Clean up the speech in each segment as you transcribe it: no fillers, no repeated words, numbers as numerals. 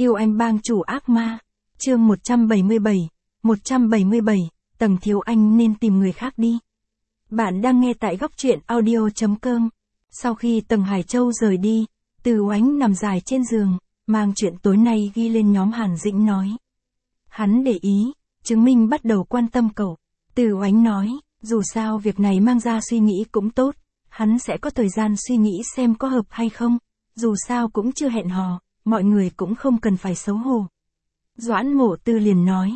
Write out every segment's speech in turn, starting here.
Yêu anh bang chủ ác ma. Chương 177, Tầng Thiếu Anh nên tìm người khác đi. Bạn đang nghe tại góc truyện audio.com. Sau khi Tầng Hải Châu rời đi, Từ Oánh nằm dài trên giường, mang chuyện tối nay ghi lên nhóm Hàn Dĩnh nói. Hắn để ý, chứng minh bắt đầu quan tâm cậu. Từ Oánh nói, dù sao việc này mang ra suy nghĩ cũng tốt, hắn sẽ có thời gian suy nghĩ xem có hợp hay không, dù sao cũng chưa hẹn hò, mọi người cũng không cần phải xấu hổ. Doãn Mộ Tư liền nói,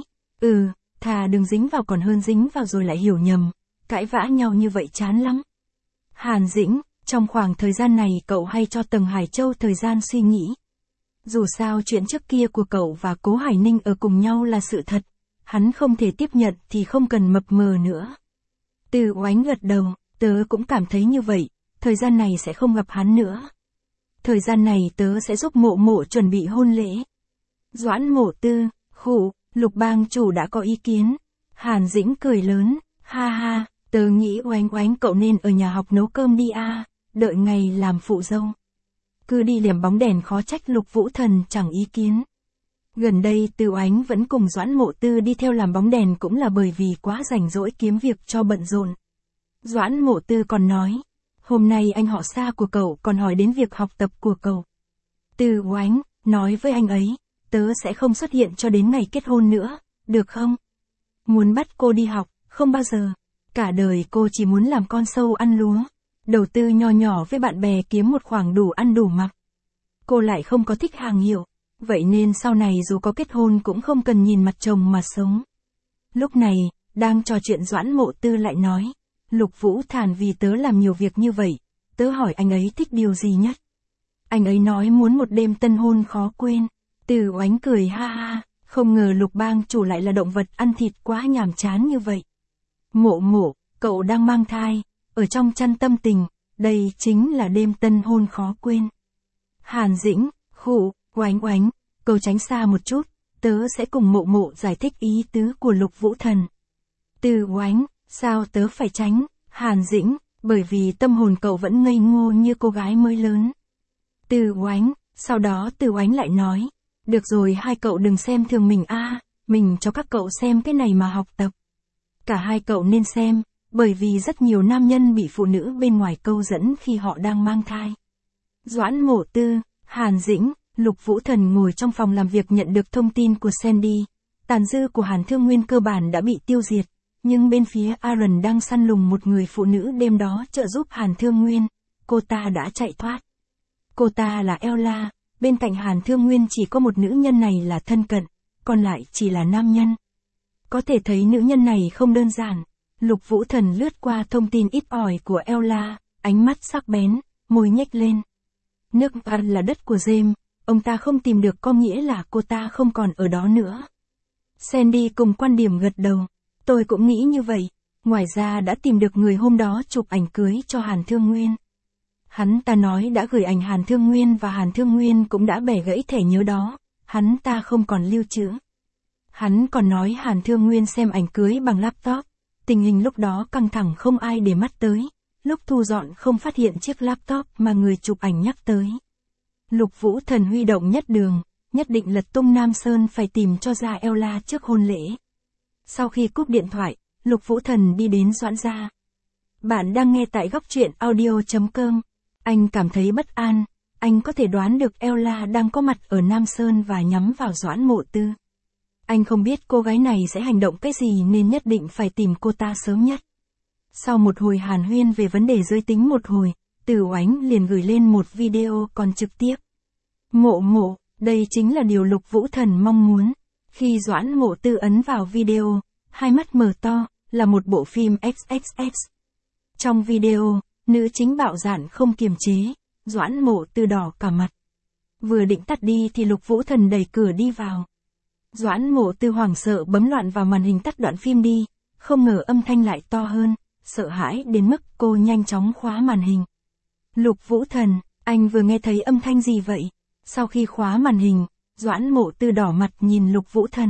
thà đừng dính vào còn hơn dính vào rồi lại hiểu nhầm, cãi vã nhau như vậy chán lắm. Hàn Dĩnh, trong khoảng thời gian này cậu hay cho Tầng Hải Châu thời gian suy nghĩ. Dù sao chuyện trước kia của cậu và Cố Hải Ninh ở cùng nhau là sự thật, hắn không thể tiếp nhận thì không cần mập mờ nữa. Từ Oánh gật đầu, tớ cũng cảm thấy như vậy, thời gian này sẽ không gặp hắn nữa. Thời gian này tớ sẽ giúp Mộ Mộ chuẩn bị hôn lễ. Doãn Mộ Tư, Lục bang chủ đã có ý kiến. Hàn Dĩnh cười lớn, ha ha, tớ nghĩ Oánh cậu nên ở nhà học nấu cơm đi đợi ngày làm phụ dâu. Cứ đi liềm bóng đèn khó trách Lục Vũ Thần chẳng ý kiến. Gần đây Từ Oánh vẫn cùng Doãn Mộ Tư đi theo làm bóng đèn cũng là bởi vì quá rảnh rỗi kiếm việc cho bận rộn. Doãn Mộ Tư còn nói, hôm nay anh họ xa của cậu còn hỏi đến việc học tập của cậu. Từ Oánh, nói với anh ấy, tớ sẽ không xuất hiện cho đến ngày kết hôn nữa, được không? Muốn bắt cô đi học, không bao giờ. Cả đời cô chỉ muốn làm con sâu ăn lúa, đầu tư nho nhỏ với bạn bè kiếm một khoản đủ ăn đủ mặc. Cô lại không có thích hàng hiệu, vậy nên sau này dù có kết hôn cũng không cần nhìn mặt chồng mà sống. Lúc này, đang trò chuyện Doãn Mộ Tư lại nói, Lục Vũ Thản vì tớ làm nhiều việc như vậy, tớ hỏi anh ấy thích điều gì nhất. Anh ấy nói muốn một đêm tân hôn khó quên. Từ Oánh cười ha ha, không ngờ Lục bang chủ lại là động vật ăn thịt quá nhàm chán như vậy. Mộ Mộ, cậu đang mang thai, ở trong chăn tâm tình, đây chính là đêm tân hôn khó quên. Hàn Dĩnh, Oánh, cậu tránh xa một chút, tớ sẽ cùng Mộ Mộ giải thích ý tứ của Lục Vũ Thần. Từ Oánh, sao tớ phải tránh? Hàn Dĩnh, bởi vì tâm hồn cậu vẫn ngây ngô như cô gái mới lớn. Từ Oánh, sau đó Từ Oánh lại nói, được rồi hai cậu đừng xem thường mình mình cho các cậu xem cái này mà học tập. Cả hai cậu nên xem, bởi vì rất nhiều nam nhân bị phụ nữ bên ngoài câu dẫn khi họ đang mang thai. Doãn Mộ Tư, Hàn Dĩnh, Lục Vũ Thần ngồi trong phòng làm việc nhận được thông tin của Sandy. Tàn dư của Hàn Thương Nguyên cơ bản đã bị tiêu diệt, nhưng bên phía Aaron đang săn lùng một người phụ nữ đêm đó trợ giúp Hàn Thương Nguyên. Cô ta đã chạy thoát. Cô ta là Ella, bên cạnh Hàn Thương Nguyên chỉ có một nữ nhân này là thân cận, còn lại chỉ là nam nhân. Có thể thấy nữ nhân này không đơn giản. Lục Vũ Thần lướt qua thông tin ít ỏi của Ella, ánh mắt sắc bén, môi nhếch lên. Nước An là đất của James, ông ta không tìm được có nghĩa là cô ta không còn ở đó nữa. Sandy cùng quan điểm gật đầu. Tôi cũng nghĩ như vậy, ngoài ra đã tìm được người hôm đó chụp ảnh cưới cho Hàn Thương Nguyên. Hắn ta nói đã gửi ảnh Hàn Thương Nguyên và Hàn Thương Nguyên cũng đã bẻ gãy thẻ nhớ đó, hắn ta không còn lưu trữ. Hắn còn nói Hàn Thương Nguyên xem ảnh cưới bằng laptop, tình hình lúc đó căng thẳng không ai để mắt tới, lúc thu dọn không phát hiện chiếc laptop mà người chụp ảnh nhắc tới. Lục Vũ Thần huy động nhất đường, nhất định lật tung Nam Sơn phải tìm cho ra Ella trước hôn lễ. Sau khi cúp điện thoại, Lục Vũ Thần đi đến Doãn gia. Bạn đang nghe tại góc truyện audio.com. Anh cảm thấy bất an, anh có thể đoán được Ella đang có mặt ở Nam Sơn và nhắm vào Doãn Mộ Tư. Anh không biết cô gái này sẽ hành động cái gì nên nhất định phải tìm cô ta sớm nhất. Sau một hồi hàn huyên về vấn đề giới tính một hồi, Từ Oánh liền gửi lên một video còn trực tiếp. Mộ Mộ, đây chính là điều Lục Vũ Thần mong muốn. Khi Doãn Mộ Tư ấn vào video, hai mắt mở to, là một bộ phim XXX. Trong video, nữ chính bạo dạn không kiềm chế, Doãn Mộ Tư đỏ cả mặt. Vừa định tắt đi thì Lục Vũ Thần đẩy cửa đi vào. Doãn Mộ Tư hoảng sợ bấm loạn vào màn hình tắt đoạn phim đi, không ngờ âm thanh lại to hơn, sợ hãi đến mức cô nhanh chóng khóa màn hình. Lục Vũ Thần, anh vừa nghe thấy âm thanh gì vậy? Sau khi khóa màn hình, Doãn Mộ Tư đỏ mặt nhìn Lục Vũ Thần.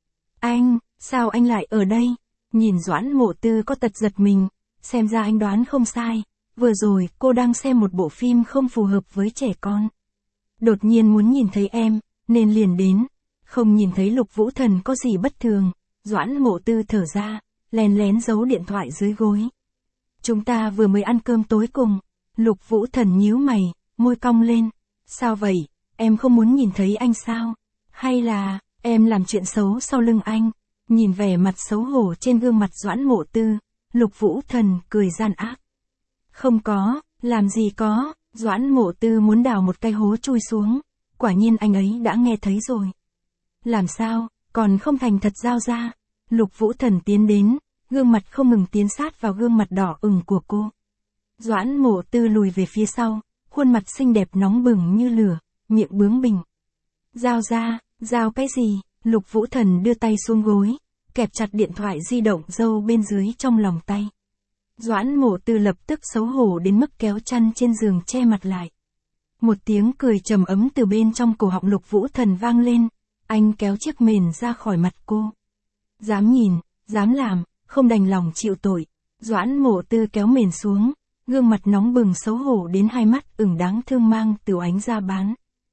Anh, sao anh lại ở đây? Nhìn Doãn Mộ Tư có tật giật mình, xem ra anh đoán không sai, vừa rồi cô đang xem một bộ phim không phù hợp với trẻ con. Đột nhiên muốn nhìn thấy em, nên liền đến. Không nhìn thấy Lục Vũ Thần có gì bất thường, Doãn Mộ Tư thở ra, lén lén giấu điện thoại dưới gối. Chúng ta vừa mới ăn cơm tối cùng. Lục Vũ Thần nhíu mày, môi cong lên. Sao vậy, em không muốn nhìn thấy anh sao? Hay là, em làm chuyện xấu sau lưng anh? Nhìn vẻ mặt xấu hổ trên gương mặt Doãn Mộ Tư, Lục Vũ Thần cười gian ác. Không có, làm gì có, Doãn Mộ Tư muốn đào một cái hố chui xuống. Quả nhiên anh ấy đã nghe thấy rồi. Làm sao, còn không thành thật giao ra. Lục Vũ Thần tiến đến, gương mặt không ngừng tiến sát vào gương mặt đỏ ửng của cô. Doãn Mộ Tư lùi về phía sau, khuôn mặt xinh đẹp nóng bừng như lửa, miệng bướng bỉnh. Giao ra, giao cái gì? Lục Vũ Thần đưa tay xuống gối, kẹp chặt điện thoại di động giâu bên dưới trong lòng tay. Doãn Mộ Tư lập tức xấu hổ đến mức kéo chăn trên giường che mặt lại. Một tiếng cười trầm ấm từ bên trong cổ họng Lục Vũ Thần vang lên, anh kéo chiếc mền ra khỏi mặt cô. Dám nhìn, dám làm, không đành lòng chịu tội. Doãn Mộ Tư kéo mền xuống, gương mặt nóng bừng xấu hổ đến hai mắt ửng đáng thương mang Từ Oánh ra bán.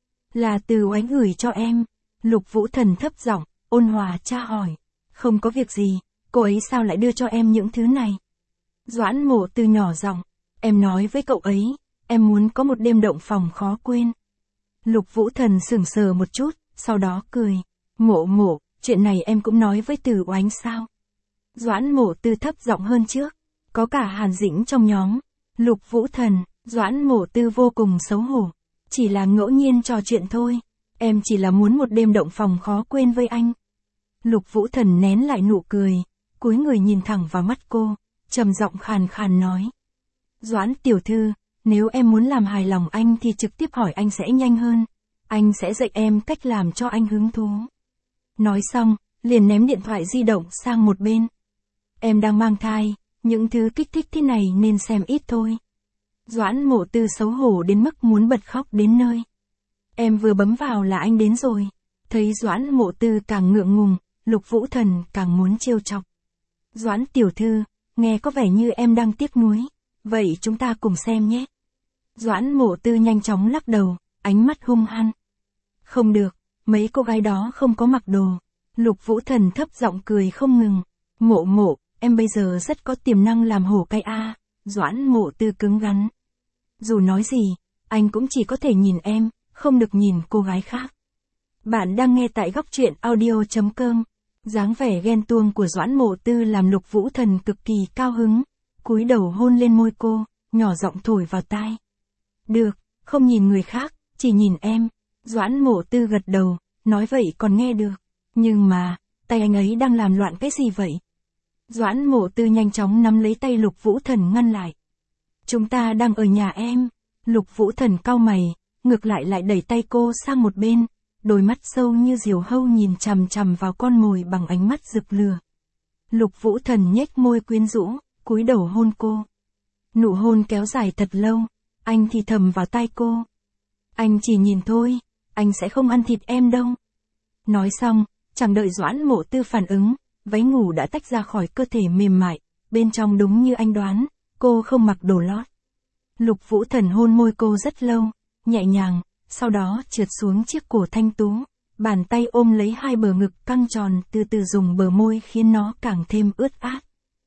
Là Từ Oánh gửi cho em. Lục Vũ Thần thấp giọng, ôn hòa tra hỏi. Không có việc gì, cô ấy sao lại đưa cho em những thứ này? Doãn Mộ Tư nhỏ giọng, em nói với cậu ấy, em muốn có một đêm động phòng khó quên. Lục Vũ Thần sững sờ một chút, sau đó cười. Mộ, chuyện này em cũng nói với Từ Oánh sao? Doãn Mộ Tư thấp giọng hơn trước, có cả Hàn Dĩnh trong nhóm. Lục Vũ Thần, Doãn Mộ Tư vô cùng xấu hổ. Chỉ là ngẫu nhiên trò chuyện thôi, em chỉ là muốn một đêm động phòng khó quên với anh. Lục Vũ Thần nén lại nụ cười, cúi người nhìn thẳng vào mắt cô, trầm giọng khàn khàn nói. Doãn tiểu thư, nếu em muốn làm hài lòng anh thì trực tiếp hỏi anh sẽ nhanh hơn. Anh sẽ dạy em cách làm cho anh hứng thú. Nói xong, liền ném điện thoại di động sang một bên. Em đang mang thai, những thứ kích thích thế này nên xem ít thôi. Doãn Mộ Tư xấu hổ đến mức muốn bật khóc đến nơi. Em vừa bấm vào là anh đến rồi. Thấy Doãn Mộ Tư càng ngượng ngùng, Lục Vũ Thần càng muốn trêu chọc. Doãn tiểu thư, nghe có vẻ như em đang tiếc nuối. Vậy chúng ta cùng xem nhé. Doãn Mộ Tư nhanh chóng lắc đầu, ánh mắt hung hăng. Không được, mấy cô gái đó không có mặc đồ. Lục Vũ Thần thấp giọng cười không ngừng. Mộ, em bây giờ rất có tiềm năng làm hổ cay a. Doãn Mộ Tư cứng rắn. Dù nói gì, anh cũng chỉ có thể nhìn em, không được nhìn cô gái khác. Bạn đang nghe tại góc truyện audio.com. Dáng vẻ ghen tuông của Doãn Mộ Tư làm Lục Vũ Thần cực kỳ cao hứng, cúi đầu hôn lên môi cô, nhỏ giọng thổi vào tai. Được, không nhìn người khác, chỉ nhìn em. Doãn Mộ Tư gật đầu, nói vậy còn nghe được. Nhưng mà, tay anh ấy đang làm loạn cái gì vậy? Doãn Mộ Tư nhanh chóng nắm lấy tay Lục Vũ Thần ngăn lại. Chúng ta đang ở nhà em. Lục Vũ Thần cau mày, ngược lại đẩy tay cô sang một bên, đôi mắt sâu như diều hâu nhìn chằm chằm vào con mồi bằng ánh mắt rực lửa. Lục Vũ Thần nhếch môi quyến rũ, cúi đầu hôn cô. Nụ hôn kéo dài thật lâu, anh thì thầm vào tai cô. Anh chỉ nhìn thôi, anh sẽ không ăn thịt em đâu. Nói xong, chẳng đợi Doãn Mộ Tư phản ứng, váy ngủ đã tách ra khỏi cơ thể mềm mại, bên trong đúng như anh đoán, cô không mặc đồ lót. Lục Vũ Thần hôn môi cô rất lâu, nhẹ nhàng, sau đó trượt xuống chiếc cổ thanh tú, bàn tay ôm lấy hai bờ ngực căng tròn từ từ dùng bờ môi khiến nó càng thêm ướt át.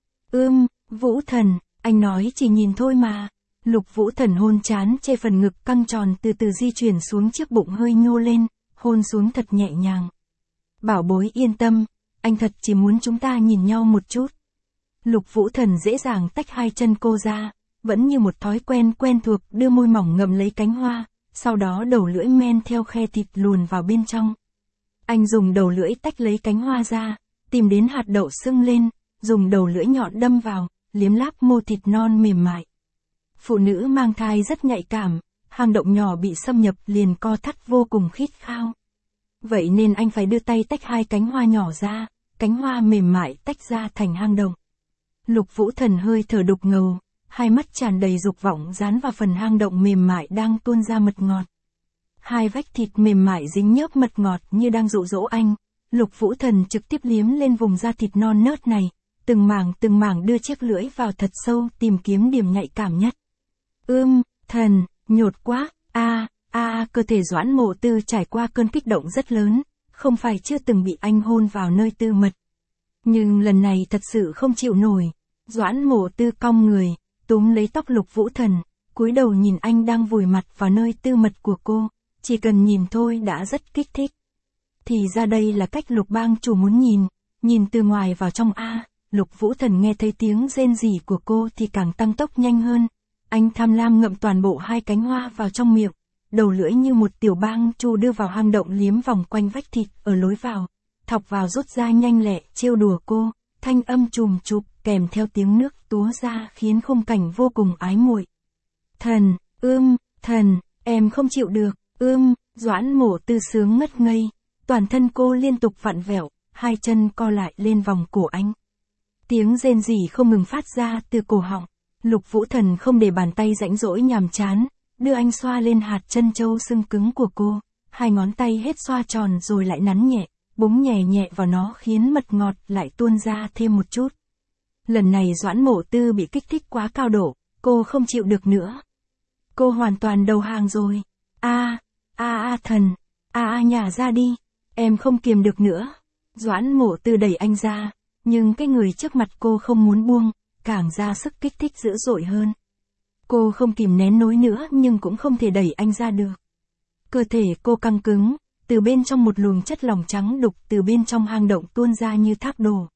Vũ Thần, anh nói chỉ nhìn thôi mà. Lục Vũ Thần hôn chán chê phần ngực căng tròn từ từ di chuyển xuống chiếc bụng hơi nhô lên, hôn xuống thật nhẹ nhàng. Bảo bối yên tâm, anh thật chỉ muốn chúng ta nhìn nhau một chút. Lục Vũ Thần dễ dàng tách hai chân cô ra, vẫn như một thói quen quen thuộc đưa môi mỏng ngậm lấy cánh hoa, sau đó đầu lưỡi men theo khe thịt luồn vào bên trong. Anh dùng đầu lưỡi tách lấy cánh hoa ra, tìm đến hạt đậu sưng lên, dùng đầu lưỡi nhọn đâm vào, liếm láp mô thịt non mềm mại. Phụ nữ mang thai rất nhạy cảm, hang động nhỏ bị xâm nhập liền co thắt vô cùng khít khao. Vậy nên anh phải đưa tay tách hai cánh hoa nhỏ ra, cánh hoa mềm mại tách ra thành hang động. Lục Vũ Thần hơi thở đục ngầu, hai mắt tràn đầy dục vọng dán vào phần hang động mềm mại đang tuôn ra mật ngọt. Hai vách thịt mềm mại dính nhớp mật ngọt như đang dụ dỗ anh, Lục Vũ Thần trực tiếp liếm lên vùng da thịt non nớt này, từng mảng đưa chiếc lưỡi vào thật sâu tìm kiếm điểm nhạy cảm nhất. Thần, nhột quá, Cơ thể Doãn Mộ Tư trải qua cơn kích động rất lớn, không phải chưa từng bị anh hôn vào nơi tư mật. Nhưng lần này thật sự không chịu nổi. Doãn Mộ Tư cong người, túm lấy tóc Lục Vũ Thần, cúi đầu nhìn anh đang vùi mặt vào nơi tư mật của cô, chỉ cần nhìn thôi đã rất kích thích. Thì ra đây là cách Lục bang chủ muốn nhìn từ ngoài vào trong. Lục Vũ Thần nghe thấy tiếng rên rỉ của cô thì càng tăng tốc nhanh hơn. Anh tham lam ngậm toàn bộ 2 cánh hoa vào trong miệng, đầu lưỡi như một tiểu bang chủ đưa vào hang động liếm vòng quanh vách thịt ở lối vào, thọc vào rút ra nhanh lẹ trêu đùa cô, thanh âm chùm chụp kèm theo tiếng nước túa ra khiến khung cảnh vô cùng ái muội. Thần, em không chịu được, Doãn Mộ Tư sướng ngất ngây, toàn thân cô liên tục vặn vẹo, 2 chân co lại lên vòng cổ anh. Tiếng rên rỉ không ngừng phát ra từ cổ họng. Lục Vũ Thần không để bàn tay rãnh rỗi nhàm chán, đưa anh xoa lên hạt chân châu sưng cứng của cô, 2 ngón tay hết xoa tròn rồi lại nắn nhẹ, búng nhẹ nhẹ vào nó khiến mật ngọt lại tuôn ra thêm một chút. Lần này Doãn Mộ Tư bị kích thích quá cao độ, cô không chịu được nữa. Cô hoàn toàn đầu hàng rồi. Thần, nhả ra đi, em không kiềm được nữa. Doãn Mộ Tư đẩy anh ra, nhưng cái người trước mặt cô không muốn buông, càng ra sức kích thích dữ dội hơn. Cô không kìm nén nổi nữa nhưng cũng không thể đẩy anh ra được. Cơ thể cô căng cứng, từ bên trong một luồng chất lỏng trắng đục từ bên trong hang động tuôn ra như thác đổ.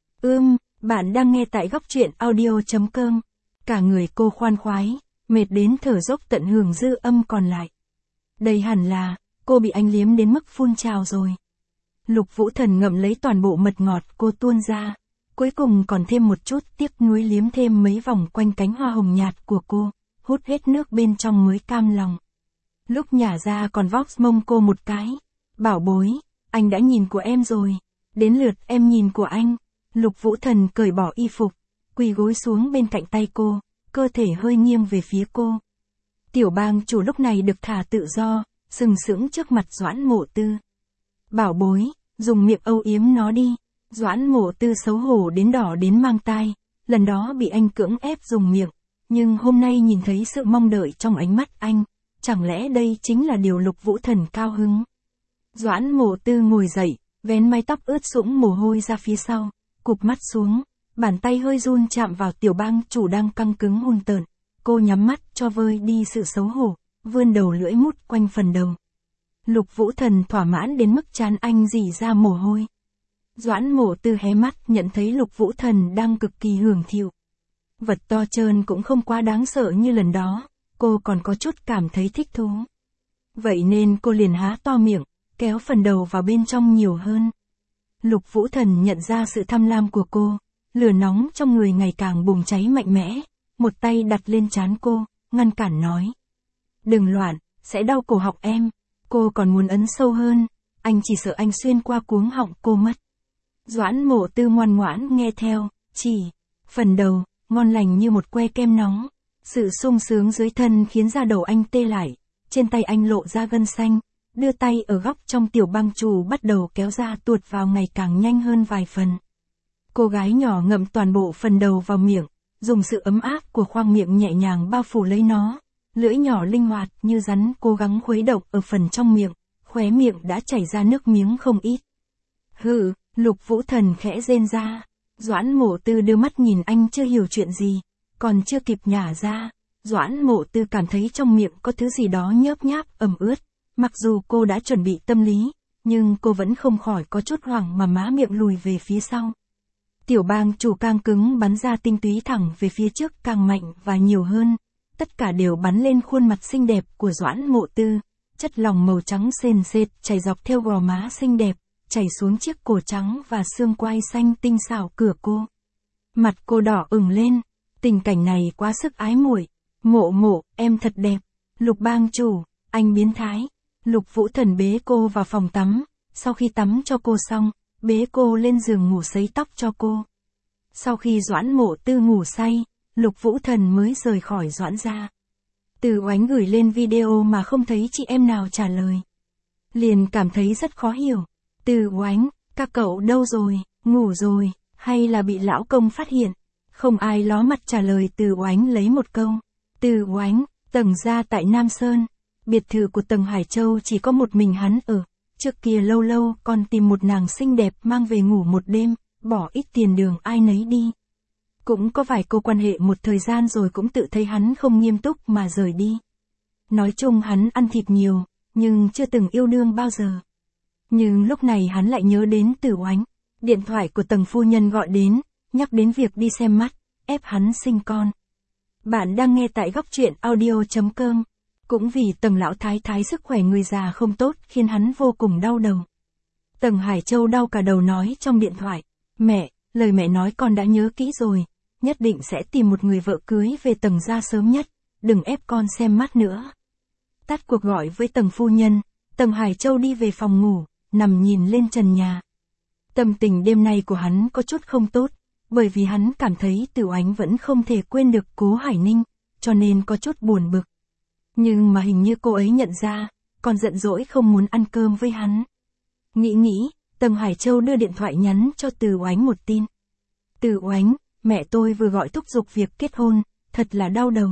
Bạn đang nghe tại góc truyện audio.com. Cả người cô khoan khoái, mệt đến thở dốc tận hưởng dư âm còn lại. Đây hẳn là, cô bị anh liếm đến mức phun trào rồi. Lục Vũ Thần ngậm lấy toàn bộ mật ngọt cô tuôn ra, cuối cùng còn thêm một chút tiếc nuối liếm thêm mấy vòng quanh cánh hoa hồng nhạt của cô, hút hết nước bên trong mới cam lòng. Lúc nhả ra còn vox mông cô một cái. Bảo bối, anh đã nhìn của em rồi, đến lượt em nhìn của anh. Lục Vũ Thần cởi bỏ y phục, quỳ gối xuống bên cạnh tay cô, cơ thể hơi nghiêng về phía cô. Tiểu bang chủ lúc này được thả tự do, sừng sững trước mặt Doãn Mộ Tư. Bảo bối, dùng miệng âu yếm nó đi. Doãn Mộ Tư xấu hổ đến đỏ đến mang tai, lần đó bị anh cưỡng ép dùng miệng, nhưng hôm nay nhìn thấy sự mong đợi trong ánh mắt anh, chẳng lẽ đây chính là điều Lục Vũ Thần cao hứng. Doãn Mộ Tư ngồi dậy, vén mái tóc ướt sũng mồ hôi ra phía sau, cụp mắt xuống, bàn tay hơi run chạm vào tiểu bang chủ đang căng cứng hung tợn. Cô nhắm mắt cho vơi đi sự xấu hổ, vươn đầu lưỡi mút quanh phần đầu. Lục Vũ Thần thỏa mãn đến mức trán anh rỉ ra mồ hôi. Doãn Mộ Tư hé mắt nhận thấy Lục Vũ Thần đang cực kỳ hưởng thụ. Vật to trơn cũng không quá đáng sợ như lần đó, cô còn có chút cảm thấy thích thú. Vậy nên cô liền há to miệng, kéo phần đầu vào bên trong nhiều hơn. Lục Vũ Thần nhận ra sự tham lam của cô, lửa nóng trong người ngày càng bùng cháy mạnh mẽ, một tay đặt lên trán cô, ngăn cản nói. Đừng loạn, sẽ đau cổ họng em. Cô còn muốn ấn sâu hơn, anh chỉ sợ anh xuyên qua cuống họng cô mất. Doãn Mộ Tư ngoan ngoãn nghe theo, chỉ, phần đầu, ngon lành như một que kem nóng. Sự sung sướng dưới thân khiến da đầu anh tê lại, trên tay anh lộ ra gân xanh, đưa tay ở góc trong tiểu băng chủ bắt đầu kéo ra tuột vào ngày càng nhanh hơn vài phần. Cô gái nhỏ ngậm toàn bộ phần đầu vào miệng, dùng sự ấm áp của khoang miệng nhẹ nhàng bao phủ lấy nó, lưỡi nhỏ linh hoạt như rắn cố gắng khuấy động ở phần trong miệng, khóe miệng đã chảy ra nước miếng không ít. Lục Vũ Thần khẽ rên ra. Doãn Mộ Tư đưa mắt nhìn anh chưa hiểu chuyện gì, còn chưa kịp nhả ra, Doãn Mộ Tư cảm thấy trong miệng có thứ gì đó nhớp nháp ẩm ướt, mặc dù cô đã chuẩn bị tâm lý, nhưng cô vẫn không khỏi có chút hoảng mà má miệng lùi về phía sau. Tiểu bang chủ càng cứng bắn ra tinh túy thẳng về phía trước càng mạnh và nhiều hơn, tất cả đều bắn lên khuôn mặt xinh đẹp của Doãn Mộ Tư, chất lỏng màu trắng sền sệt chảy dọc theo gò má xinh đẹp, chảy xuống chiếc cổ trắng và xương quai xanh tinh xảo cửa cô. Mặt cô đỏ ửng lên, tình cảnh này quá sức ái muội. Mộ, em thật đẹp. Lục bang chủ, anh biến thái. Lục Vũ Thần bế cô vào phòng tắm, sau khi tắm cho cô xong, bế cô lên giường ngủ sấy tóc cho cô. Sau khi Doãn Mộ Tư ngủ say, Lục Vũ Thần mới rời khỏi Doãn gia. Từ Oánh gửi lên video mà không thấy chị em nào trả lời. Liền cảm thấy rất khó hiểu. Từ Oánh, các cậu đâu rồi, ngủ rồi, hay là bị lão công phát hiện? Không ai ló mặt trả lời Từ Oánh lấy một câu. Từ Oánh, tầng gia tại Nam Sơn. biệt thự của Tầng Hải Châu chỉ có một mình hắn ở. Trước kia lâu lâu còn tìm một nàng xinh đẹp mang về ngủ một đêm, bỏ ít tiền đường ai nấy đi. Cũng có vài cô quan hệ một thời gian rồi cũng tự thấy hắn không nghiêm túc mà rời đi. Nói chung hắn ăn thịt nhiều, nhưng chưa từng yêu đương bao giờ. Nhưng lúc này hắn lại nhớ đến Tử Oánh. Điện thoại của Tầng phu nhân gọi đến, nhắc đến việc đi xem mắt, ép hắn sinh con. Bạn đang nghe tại góc truyện audio.com. Cũng vì Tầng lão thái thái sức khỏe người già không tốt khiến hắn vô cùng đau đầu. Tầng Hải Châu đau cả đầu nói trong điện thoại, mẹ, lời mẹ nói con đã nhớ kỹ rồi, nhất định sẽ tìm một người vợ cưới về Tầng gia sớm nhất, đừng ép con xem mắt nữa. Tắt cuộc gọi với Tầng phu nhân, Tầng Hải Châu đi về phòng ngủ, nằm nhìn lên trần nhà. Tâm tình đêm nay của hắn có chút không tốt, bởi vì hắn cảm thấy Tử Oánh vẫn không thể quên được Cố Hải Ninh, cho nên có chút buồn bực. Nhưng mà hình như cô ấy nhận ra, còn giận dỗi không muốn ăn cơm với hắn. Nghĩ, Tầng Hải Châu đưa điện thoại nhắn cho Tử Oánh một tin. Tử Oánh, mẹ tôi vừa gọi thúc giục việc kết hôn, thật là đau đầu.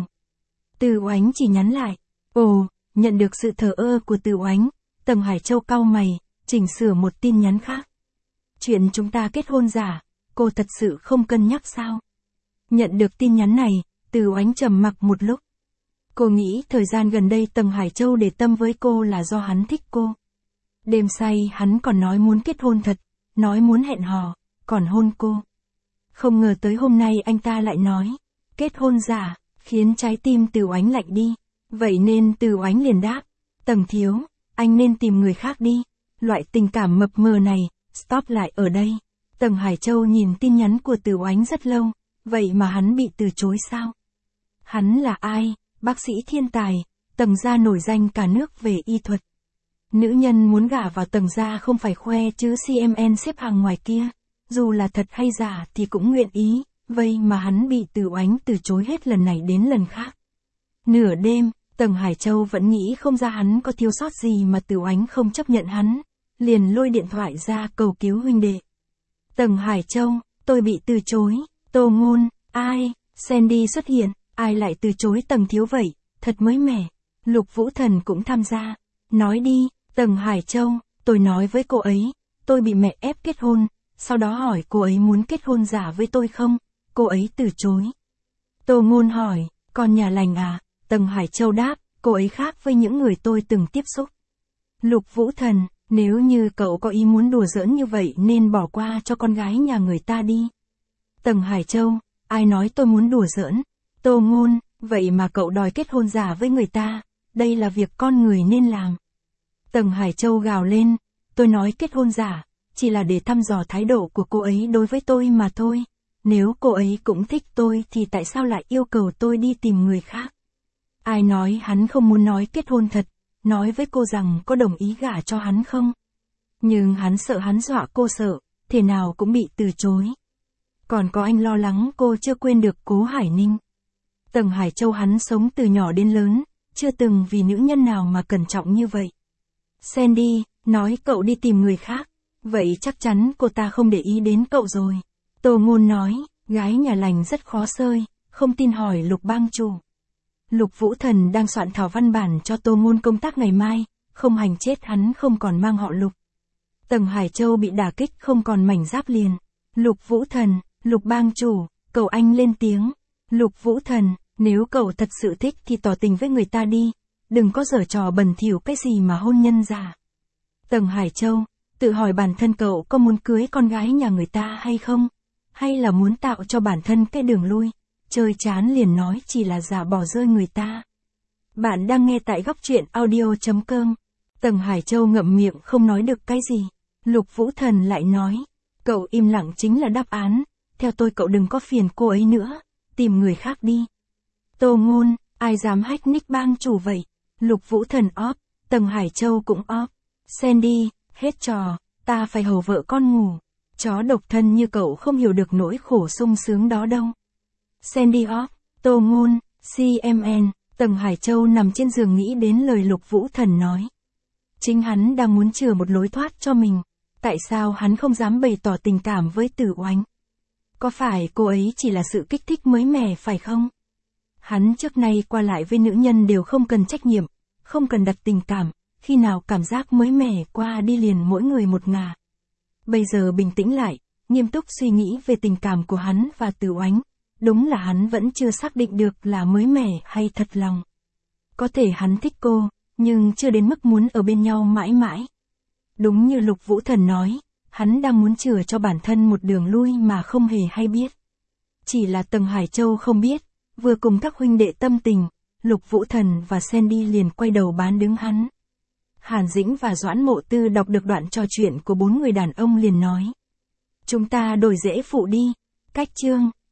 Tử Oánh chỉ nhắn lại, ồ, nhận được sự thờ ơ của Tử Oánh, Tầng Hải Châu cau mày, chỉnh sửa một tin nhắn khác. Chuyện chúng ta kết hôn giả, cô thật sự không cân nhắc sao? Nhận được tin nhắn này, Tử Oánh trầm mặc một lúc. Cô nghĩ thời gian gần đây Tầng Hải Châu để tâm với cô là do hắn thích cô. Đêm say hắn còn nói muốn kết hôn thật, nói muốn hẹn hò, còn hôn cô. Không ngờ tới hôm nay anh ta lại nói, kết hôn giả, khiến trái tim Tử Oánh lạnh đi. Vậy nên Tử Oánh liền đáp, Tầng thiếu, anh nên tìm người khác đi. Loại tình cảm mập mờ này, stop lại ở đây. Tầng Hải Châu nhìn tin nhắn của Tử Oánh rất lâu, vậy mà hắn bị từ chối sao? Hắn là ai? Bác sĩ thiên tài, Tầng gia nổi danh cả nước về y thuật. Nữ nhân muốn gả vào Tầng gia không phải khoe chứ CMN xếp hàng ngoài kia, dù là thật hay giả thì cũng nguyện ý, vậy mà hắn bị Tử Oánh từ chối hết lần này đến lần khác. Nửa đêm, Tầng Hải Châu vẫn nghĩ không ra hắn có thiếu sót gì mà Tử Oánh không chấp nhận hắn, liền lôi điện thoại ra cầu cứu huynh đệ. Tầng Hải Châu, tôi bị từ chối. Tô Ngôn, ai? Sandy xuất hiện, ai lại từ chối Tầng thiếu vậy, thật mới mẻ. Lục Vũ Thần cũng tham gia. Nói đi, Tầng Hải Châu, tôi nói với cô ấy, tôi bị mẹ ép kết hôn, sau đó hỏi cô ấy muốn kết hôn giả với tôi không, cô ấy từ chối. Tô Ngôn hỏi, con nhà lành à? Tầng Hải Châu đáp, cô ấy khác với những người tôi từng tiếp xúc. Lục Vũ Thần, nếu như cậu có ý muốn đùa giỡn như vậy nên bỏ qua cho con gái nhà người ta đi. Tầng Hải Châu, ai nói tôi muốn đùa giỡn? Tô Ngôn, vậy mà cậu đòi kết hôn giả với người ta, đây là việc con người nên làm. Tầng Hải Châu gào lên, tôi nói kết hôn giả, chỉ là để thăm dò thái độ của cô ấy đối với tôi mà thôi. Nếu cô ấy cũng thích tôi thì tại sao lại yêu cầu tôi đi tìm người khác? Ai nói hắn không muốn nói kết hôn thật, nói với cô rằng có đồng ý gả cho hắn không? Nhưng hắn sợ hắn dọa cô sợ, thế nào cũng bị từ chối. Còn có anh lo lắng cô chưa quên được Cố Hải Ninh. Tầng Hải Châu hắn sống từ nhỏ đến lớn, chưa từng vì nữ nhân nào mà cẩn trọng như vậy. Sandy, nói cậu đi tìm người khác, vậy chắc chắn cô ta không để ý đến cậu rồi. Tô Ngôn nói, gái nhà lành rất khó xơi, không tin hỏi Lục bang chủ. Lục Vũ Thần đang soạn thảo văn bản cho Tô Ngôn công tác ngày mai, không hành chết hắn không còn mang họ Lục. Tầng Hải Châu bị đả kích không còn mảnh giáp liền. Lục Vũ Thần, Lục bang chủ, cầu anh lên tiếng. Lục Vũ Thần, nếu cậu thật sự thích thì tỏ tình với người ta đi, đừng có giở trò bẩn thỉu cái gì mà hôn nhân giả. Tầng Hải Châu, tự hỏi bản thân cậu có muốn cưới con gái nhà người ta hay không? Hay là muốn tạo cho bản thân cái đường lui? Chơi chán liền nói chỉ là giả bỏ rơi người ta. Bạn đang nghe tại góc truyện audio.com. Tầng Hải Châu ngậm miệng không nói được cái gì. Lục Vũ Thần lại nói, cậu im lặng chính là đáp án, theo tôi cậu đừng có phiền cô ấy nữa, tìm người khác đi. Tô Ngôn, ai dám hack nick bang chủ vậy? Lục Vũ Thần óp, Tầng Hải Châu cũng óp. Sandy, hết trò, ta phải hầu vợ con ngủ. Chó độc thân như cậu không hiểu được nỗi khổ sung sướng đó đâu. Sandy óp, Tô Ngôn, CMN, Tầng Hải Châu nằm trên giường nghĩ đến lời Lục Vũ Thần nói. Chính hắn đang muốn chừa một lối thoát cho mình, tại sao hắn không dám bày tỏ tình cảm với Tử Oánh? Có phải cô ấy chỉ là sự kích thích mới mẻ phải không? Hắn trước nay qua lại với nữ nhân đều không cần trách nhiệm, không cần đặt tình cảm, khi nào cảm giác mới mẻ qua đi liền mỗi người một ngả. Bây giờ bình tĩnh lại, nghiêm túc suy nghĩ về tình cảm của hắn và Từ Oánh. Đúng là hắn vẫn chưa xác định được là mới mẻ hay thật lòng. Có thể hắn thích cô, nhưng chưa đến mức muốn ở bên nhau mãi mãi. Đúng như Lục Vũ Thần nói, hắn đang muốn chừa cho bản thân một đường lui mà không hề hay biết. Chỉ là Tầng Hải Châu không biết, vừa cùng các huynh đệ tâm tình, Lục Vũ Thần và Sandy liền quay đầu bán đứng hắn. Hàn Dĩnh và Doãn Mộ Tư đọc được đoạn trò chuyện của 4 người đàn ông liền nói. Chúng ta đổi rễ phụ đi, cách chương.